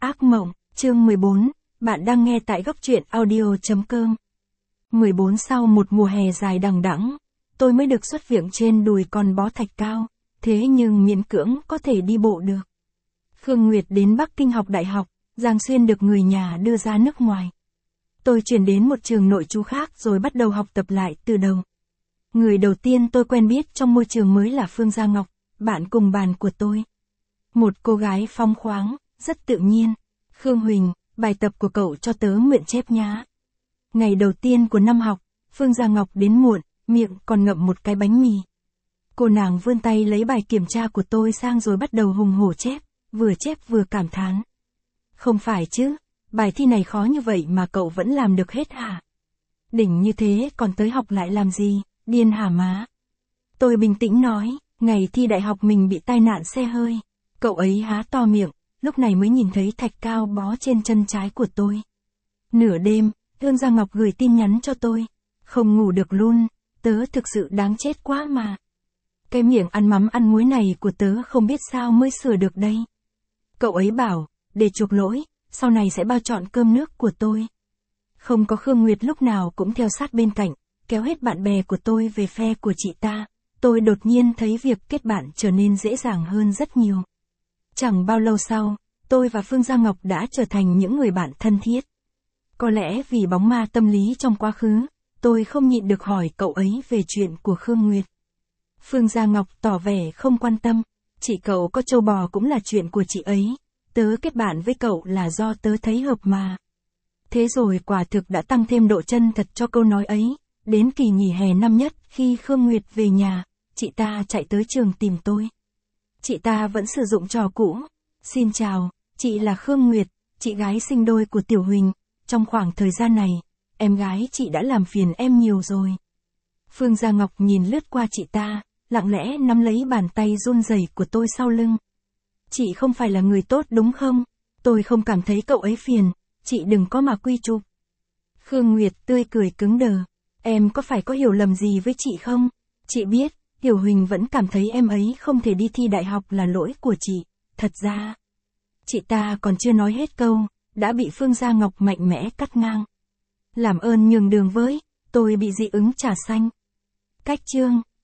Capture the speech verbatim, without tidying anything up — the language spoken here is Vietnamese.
Ác mộng, chương mười bốn, bạn đang nghe tại góc truyện audio chấm com. mười bốn Sau một mùa hè dài đằng đẵng, tôi mới được xuất viện trên đùi con bó thạch cao, thế nhưng miễn cưỡng có thể đi bộ được. Khương Nguyệt đến Bắc Kinh học đại học, Giang Xuyên được người nhà đưa ra nước ngoài. Tôi chuyển đến một trường nội trú khác rồi bắt đầu học tập lại từ đầu. Người đầu tiên tôi quen biết trong môi trường mới là Phương Gia Ngọc, bạn cùng bàn của tôi. Một cô gái phóng khoáng, rất tự nhiên. Khương Huỳnh, bài tập của cậu cho tớ mượn chép nhá. Ngày đầu tiên của năm học, Phương Gia Ngọc đến muộn, miệng còn ngậm một cái bánh mì. Cô nàng vươn tay lấy bài kiểm tra của tôi sang rồi bắt đầu hùng hổ chép, vừa chép vừa cảm thán. Không phải chứ, bài thi này khó như vậy mà cậu vẫn làm được hết hả? Đỉnh như thế còn tới học lại làm gì, điên hả má? Tôi bình tĩnh nói, ngày thi đại học mình bị tai nạn xe hơi. Cậu ấy há to miệng, lúc này mới nhìn thấy thạch cao bó trên chân trái của tôi. Nửa đêm, Phương Gia Ngọc gửi tin nhắn cho tôi. Không ngủ được luôn, tớ thực sự đáng chết quá mà. Cái miệng ăn mắm ăn muối này của tớ không biết sao mới sửa được đây. Cậu ấy bảo, để chuộc lỗi, sau này sẽ bao trọn cơm nước của tôi. Không có Khương Nguyệt lúc nào cũng theo sát bên cạnh, kéo hết bạn bè của tôi về phe của chị ta. Tôi đột nhiên thấy việc kết bạn trở nên dễ dàng hơn rất nhiều. Chẳng bao lâu sau, tôi và Phương Gia Ngọc đã trở thành những người bạn thân thiết. Có lẽ vì bóng ma tâm lý trong quá khứ, tôi không nhịn được hỏi cậu ấy về chuyện của Khương Nguyệt. Phương Gia Ngọc tỏ vẻ không quan tâm, chị cậu có trâu bò cũng là chuyện của chị ấy, tớ kết bạn với cậu là do tớ thấy hợp mà. Thế rồi quả thực đã tăng thêm độ chân thật cho câu nói ấy, đến kỳ nghỉ hè năm nhất khi Khương Nguyệt về nhà, chị ta chạy tới trường tìm tôi. Chị ta vẫn sử dụng trò cũ. Xin chào, chị là Khương Nguyệt, chị gái sinh đôi của Tiểu Huỳnh. Trong khoảng thời gian này, em gái chị đã làm phiền em nhiều rồi. Phương Gia Ngọc nhìn lướt qua chị ta, lặng lẽ nắm lấy bàn tay run rẩy của tôi sau lưng. Chị không phải là người tốt đúng không? Tôi không cảm thấy cậu ấy phiền, chị đừng có mà quy chụp. Khương Nguyệt tươi cười cứng đờ. Em có phải có hiểu lầm gì với chị không? Chị biết, Tiểu Huỳnh vẫn cảm thấy em ấy không thể đi thi đại học là lỗi của chị. Thật ra, chị ta còn chưa nói hết câu, đã bị Phương Gia Ngọc mạnh mẽ cắt ngang. Làm ơn nhường đường với, tôi bị dị ứng trà xanh. Cách chương.